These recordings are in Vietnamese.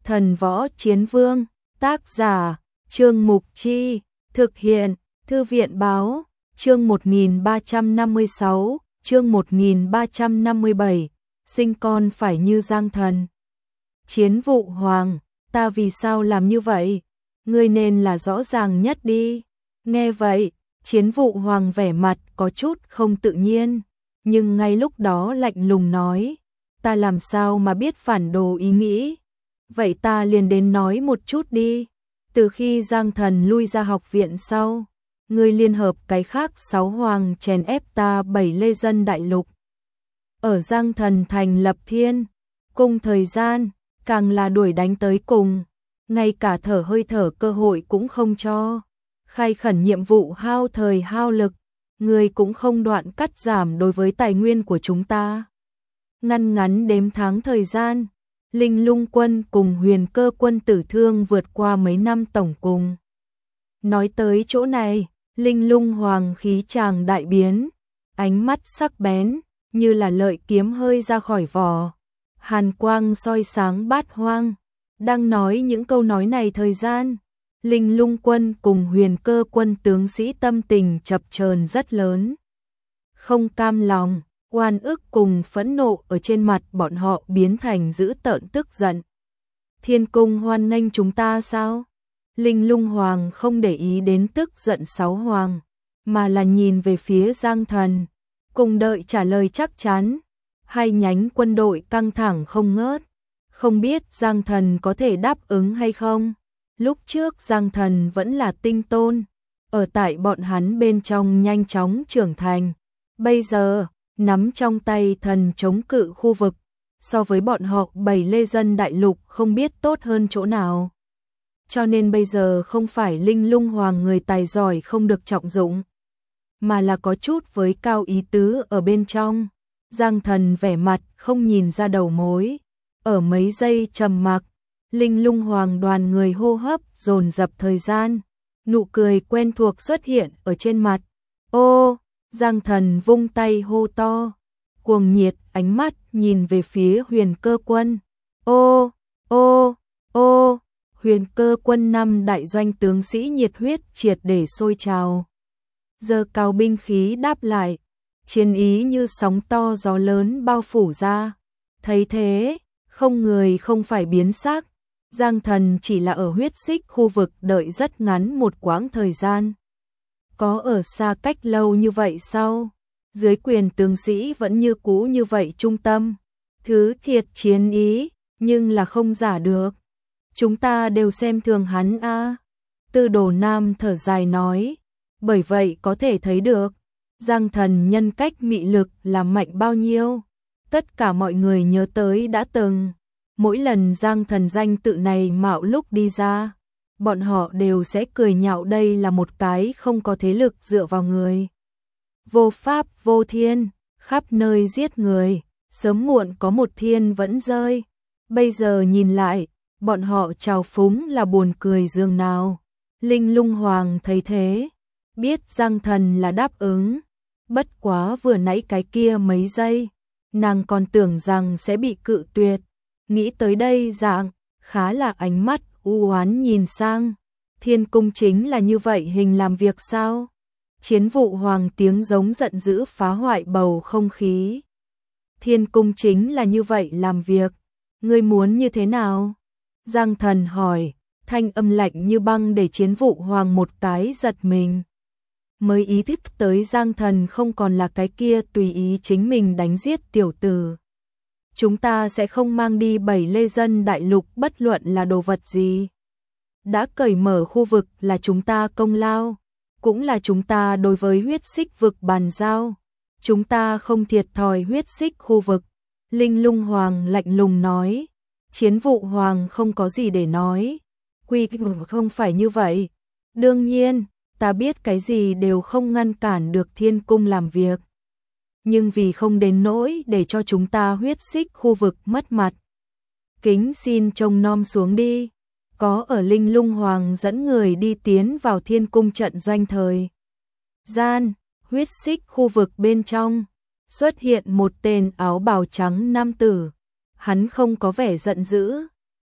Thần Võ Chiến Vương, tác giả, Trương Mục Chi, thực hiện, Thư viện Báo, chương 1356, chương 1357, sinh con phải như Giang Thần. Chiến Vụ Hoàng, ta vì sao làm như vậy? Ngươi nên là rõ ràng nhất đi. Nghe vậy, Chiến Vụ Hoàng vẻ mặt có chút không tự nhiên, nhưng ngay lúc đó lạnh lùng nói, ta làm sao mà biết phản đồ ý nghĩ? Vậy ta liền đến nói một chút đi. Từ khi Giang Thần lui ra học viện sau, ngươi liên hợp cái khác 6 hoàng chèn ép ta 7 lê dân đại lục. Ở Giang Thần thành lập thiên, cùng thời gian, càng là đuổi đánh tới cùng, ngay cả thở hơi thở cơ hội cũng không cho. Khai khẩn nhiệm vụ hao thời hao lực, ngươi cũng không đoạn cắt giảm đối với tài nguyên của chúng ta. Ngăn ngắn đếm tháng thời gian, Linh Lung quân cùng Huyền Cơ quân tử thương vượt qua mấy năm tổng cùng. Nói tới chỗ này, Linh Lung Hoàng khí chàng đại biến, ánh mắt sắc bén, như là lợi kiếm hơi ra khỏi vỏ. Hàn quang soi sáng bát hoang. Đang nói những câu nói này thời gian, Linh Lung quân cùng Huyền Cơ quân tướng sĩ tâm tình chập chờn rất lớn. Không cam lòng, oan ức cùng phẫn nộ ở trên mặt bọn họ biến thành dữ tợn tức giận. Thiên cung hoan nghênh chúng ta sao? Linh Lung Hoàng không để ý đến tức giận 6 hoàng, mà là nhìn về phía Giang Thần, cùng đợi trả lời chắc chắn. Hai nhánh quân đội căng thẳng không ngớt, không biết Giang Thần có thể đáp ứng hay không. Lúc trước Giang Thần vẫn là tinh tôn, ở tại bọn hắn bên trong nhanh chóng trưởng thành. Bây giờ, nắm trong tay thần chống cự khu vực, so với bọn họ 7 lê dân đại lục không biết tốt hơn chỗ nào. Cho nên bây giờ không phải Linh Lung Hoàng người tài giỏi không được trọng dụng, mà là có chút với cao ý tứ ở bên trong. Giang Thần vẻ mặt không nhìn ra đầu mối. Ở mấy giây trầm mặc, Linh Lung Hoàng đoàn người hô hấp dồn dập thời gian, nụ cười quen thuộc xuất hiện ở trên mặt. Ô, Giang Thần vung tay hô to, cuồng nhiệt ánh mắt nhìn về phía Huyền Cơ quân. Ô, ô, ô, Huyền Cơ quân 5 đại doanh tướng sĩ nhiệt huyết triệt để sôi trào. Giơ cao binh khí đáp lại, chiến ý như sóng to gió lớn bao phủ ra. Thấy thế, không người không phải biến sắc. Giang Thần chỉ là ở huyết xích khu vực đợi rất ngắn một quãng thời gian. Có ở xa cách lâu như vậy sao? Dưới quyền tướng sĩ vẫn như cũ như vậy trung tâm. Thứ thiệt chiến ý, nhưng là không giả được. Chúng ta đều xem thường hắn a. Tư Đồ Nam thở dài nói. Bởi vậy có thể thấy được, Giang Thần nhân cách mị lực là mạnh bao nhiêu. Tất cả mọi người nhớ tới đã từng. Mỗi lần Giang Thần danh tự này mạo lúc đi ra, bọn họ đều sẽ cười nhạo đây là một cái không có thế lực dựa vào người. Vô pháp vô thiên, khắp nơi giết người, sớm muộn có một thiên vẫn rơi. Bây giờ nhìn lại, bọn họ trào phúng là buồn cười dường nào. Linh Lung Hoàng thấy thế, biết Giang Thần là đáp ứng. Bất quá vừa nãy cái kia mấy giây, nàng còn tưởng rằng sẽ bị cự tuyệt. Nghĩ tới đây dạng, khá là ánh mắt u oán nhìn sang. Thiên cung chính là như vậy hình làm việc sao? Chiến Vụ Hoàng tiếng giống giận dữ phá hoại bầu không khí. Thiên cung chính là như vậy làm việc, ngươi muốn như thế nào? Giang Thần hỏi, thanh âm lạnh như băng để Chiến Vụ Hoàng một cái giật mình. Mới ý thức tới Giang Thần không còn là cái kia tùy ý chính mình đánh giết tiểu tử. Chúng ta sẽ không mang đi 7 lê dân đại lục bất luận là đồ vật gì. Đã cởi mở khu vực là chúng ta công lao, cũng là chúng ta đối với huyết xích vực bàn giao. Chúng ta không thiệt thòi huyết xích khu vực. Linh Lung Hoàng lạnh lùng nói. Chiến Vụ Hoàng không có gì để nói. Quy không phải như vậy. Đương nhiên, ta biết cái gì đều không ngăn cản được thiên cung làm việc. Nhưng vì không đến nỗi để cho chúng ta huyết xích khu vực mất mặt, kính xin trông nom xuống đi. Có ở Linh Lung Hoàng dẫn người đi tiến vào thiên cung trận doanh thời gian, huyết xích khu vực bên trong xuất hiện một tên áo bào trắng nam tử. Hắn không có vẻ giận dữ,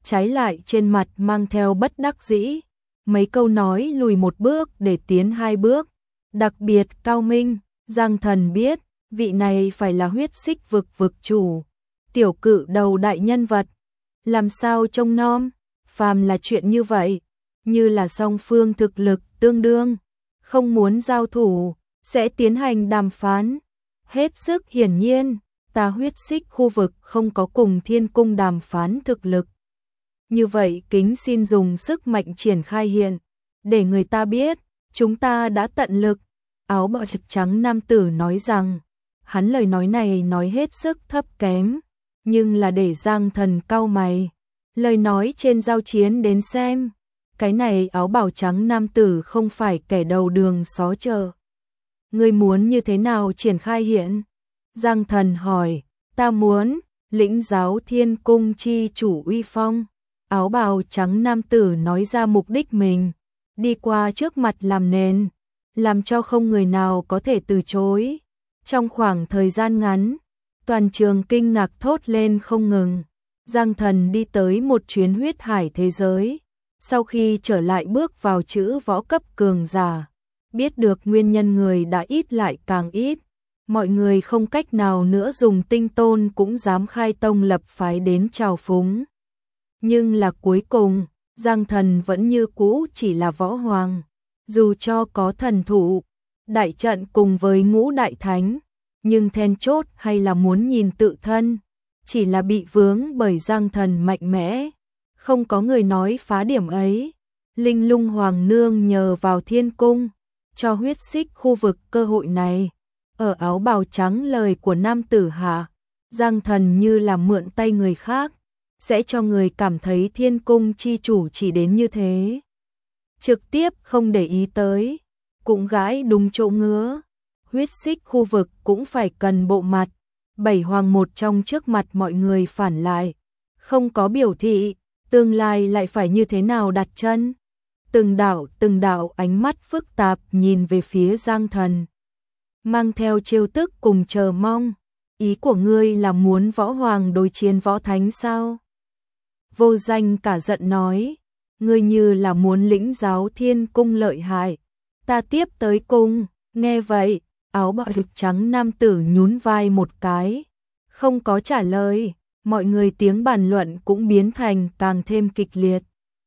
trái lại trên mặt mang theo bất đắc dĩ. Mấy câu nói lùi một bước để tiến hai bước, đặc biệt cao minh. Giang Thần biết, vị này phải là huyết xích vực vực chủ, tiểu cự đầu đại nhân vật. Làm sao trông nom, phàm là chuyện như vậy, như là song phương thực lực tương đương, không muốn giao thủ, sẽ tiến hành đàm phán. Hết sức hiển nhiên, ta huyết xích khu vực không có cùng Thiên Cung đàm phán thực lực. Như vậy kính xin dùng sức mạnh triển khai hiện, để người ta biết, chúng ta đã tận lực. Áo bào trực trắng nam tử nói rằng, hắn lời nói này nói hết sức thấp kém, nhưng là để Giang Thần cau mày. Lời nói trên giao chiến đến xem, cái này áo bào trắng nam tử không phải kẻ đầu đường xó chợ. Ngươi muốn như thế nào triển khai hiện? Giang Thần hỏi, ta muốn lĩnh giáo Thiên Cung chi chủ uy phong. Áo bào trắng nam tử nói ra mục đích mình, đi qua trước mặt làm nền, làm cho không người nào có thể từ chối. Trong khoảng thời gian ngắn, toàn trường kinh ngạc thốt lên không ngừng. Giang Thần đi tới một chuyến huyết hải thế giới, sau khi trở lại bước vào chữ võ cấp cường giả, biết được nguyên nhân người đã ít lại càng ít, mọi người không cách nào nữa dùng tinh tôn cũng dám khai tông lập phái đến trào phúng. Nhưng là cuối cùng, Giang Thần vẫn như cũ chỉ là võ hoàng, dù cho có thần thủ, đại trận cùng với ngũ đại thánh, nhưng then chốt hay là muốn nhìn tự thân, chỉ là bị vướng bởi Giang Thần mạnh mẽ, không có người nói phá điểm ấy. Linh Lung Hoàng nương nhờ vào Thiên Cung, cho huyết xích khu vực cơ hội này. Ở áo bào trắng lời của nam tử hạ, Giang Thần như là mượn tay người khác, sẽ cho người cảm thấy Thiên Cung chi chủ chỉ đến như thế. Trực tiếp không để ý tới, cũng gãi đúng chỗ ngứa. Huyết xích khu vực cũng phải cần bộ mặt. Bảy hoàng một trong trước mặt mọi người phản lại, không có biểu thị, tương lai lại phải như thế nào đặt chân. Từng đạo ánh mắt phức tạp nhìn về phía Giang Thần, mang theo trêu tức cùng chờ mong. Ý của ngươi là muốn võ hoàng đối chiến võ thánh sao? Vô Danh cả giận nói, ngươi như là muốn lĩnh giáo Thiên Cung lợi hại, ta tiếp tới cung. Nghe vậy, áo bào rực trắng nam tử nhún vai một cái, không có trả lời. Mọi người tiếng bàn luận cũng biến thành càng thêm kịch liệt.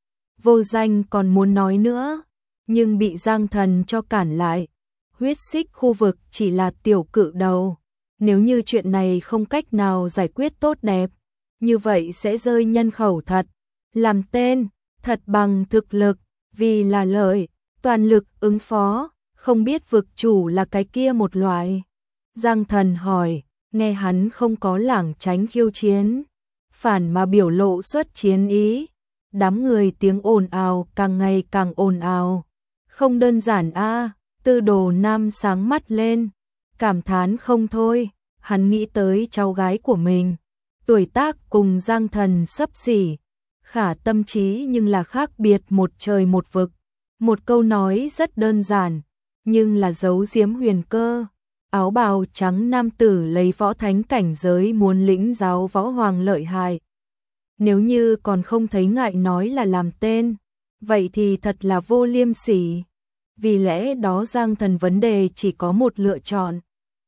Vô Danh còn muốn nói nữa, nhưng bị Giang Thần cho cản lại. Huyết xích khu vực chỉ là tiểu cự đầu, nếu như chuyện này không cách nào giải quyết tốt đẹp, như vậy sẽ rơi nhân khẩu thật. Làm tên, thật bằng thực lực, vì là lợi, toàn lực ứng phó, không biết vực chủ là cái kia một loại. Giang Thần hỏi, nghe hắn không có lảng tránh khiêu chiến, phản mà biểu lộ xuất chiến ý. Đám người tiếng ồn ào càng ngày càng ồn ào. Không đơn giản a. Tư Đồ Nam sáng mắt lên, cảm thán không thôi. Hắn nghĩ tới cháu gái của mình, tuổi tác cùng Giang Thần xấp xỉ, khả tâm trí nhưng là khác biệt một trời một vực. Một câu nói rất đơn giản, nhưng là giấu giếm huyền cơ. Áo bào trắng nam tử lấy võ thánh cảnh giới muốn lĩnh giáo võ hoàng lợi hại. Nếu như còn không thấy ngại nói là làm tên, vậy thì thật là vô liêm sỉ. Vì lẽ đó Giang Thần vấn đề chỉ có một lựa chọn.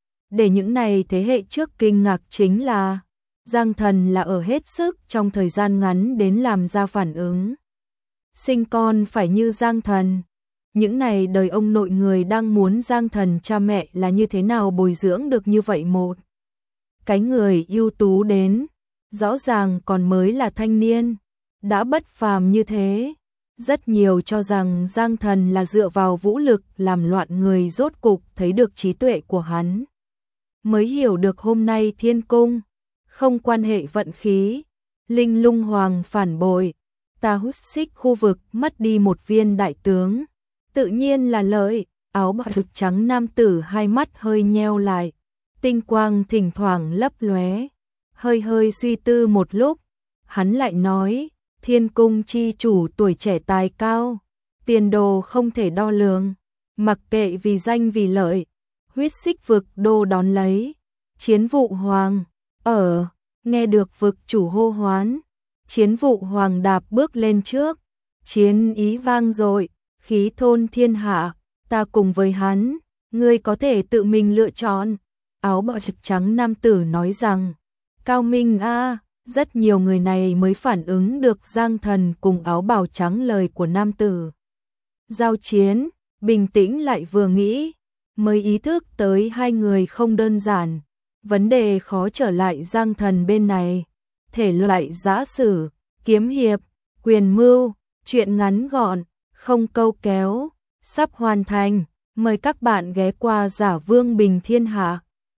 Để những này thế hệ trước kinh ngạc chính là Giang Thần là ở hết sức trong thời gian ngắn đến làm ra phản ứng. Sinh con phải như Giang Thần. Những này đời ông nội người đang muốn Giang Thần cha mẹ là như thế nào bồi dưỡng được như vậy một cái người ưu tú đến, rõ ràng còn mới là thanh niên, đã bất phàm như thế. Rất nhiều cho rằng Giang Thần là dựa vào vũ lực làm loạn người, rốt cục thấy được trí tuệ của hắn. Mới hiểu được hôm nay Thiên Cung không quan hệ vận khí. Linh Lung Hoàng phản bội, ta hút xích khu vực mất đi một viên đại tướng, tự nhiên là lợi. Áo bào rực trắng nam tử hai mắt hơi nheo lại, tinh quang thỉnh thoảng lấp lóe. Hơi suy tư một lúc, hắn lại nói, Thiên Cung chi chủ tuổi trẻ tài cao, tiền đồ không thể đo lường, mặc kệ vì danh vì lợi, huyết xích vực đô đón lấy. Chiến vụ hoàng, nghe được vực chủ hô hoán, Chiến vụ Hoàng Đạp bước lên trước, chiến ý vang dội, khí thôn thiên hạ, ta cùng với hắn, ngươi có thể tự mình lựa chọn. Áo bào trực trắng nam tử nói rằng, Cao Minh a, rất nhiều người này mới phản ứng được Giang Thần cùng áo bào trắng lời của nam tử. Giao chiến, bình tĩnh lại vừa nghĩ, mới ý thức tới hai người không đơn giản, vấn đề khó trở lại Giang Thần bên này, thể loại giã sử, kiếm hiệp, quyền mưu, chuyện ngắn gọn, không câu kéo, sắp hoàn thành, mời các bạn ghé qua Giả Vương Bình Thiên Hạ.